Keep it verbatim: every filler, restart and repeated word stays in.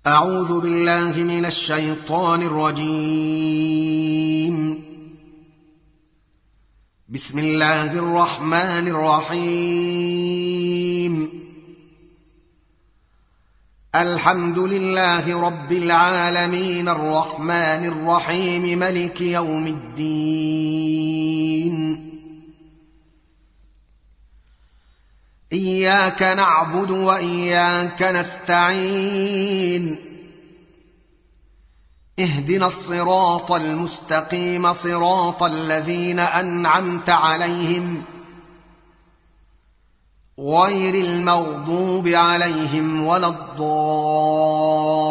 أعوذ بالله من الشيطان الرجيم. بسم الله الرحمن الرحيم. الحمد لله رب العالمين الرحمن الرحيم ملك يوم الدين. إياك نعبد وإياك نستعين. اهدنا الصراط المستقيم صراط الذين أنعمت عليهم غير المغضوب عليهم ولا الضالين.